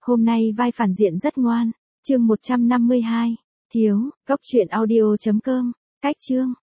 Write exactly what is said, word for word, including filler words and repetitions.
Hôm nay vai phản diện rất ngoan. Chương một trăm năm mươi hai. Thiếu, góc truyện audio chấm com. Cách chương.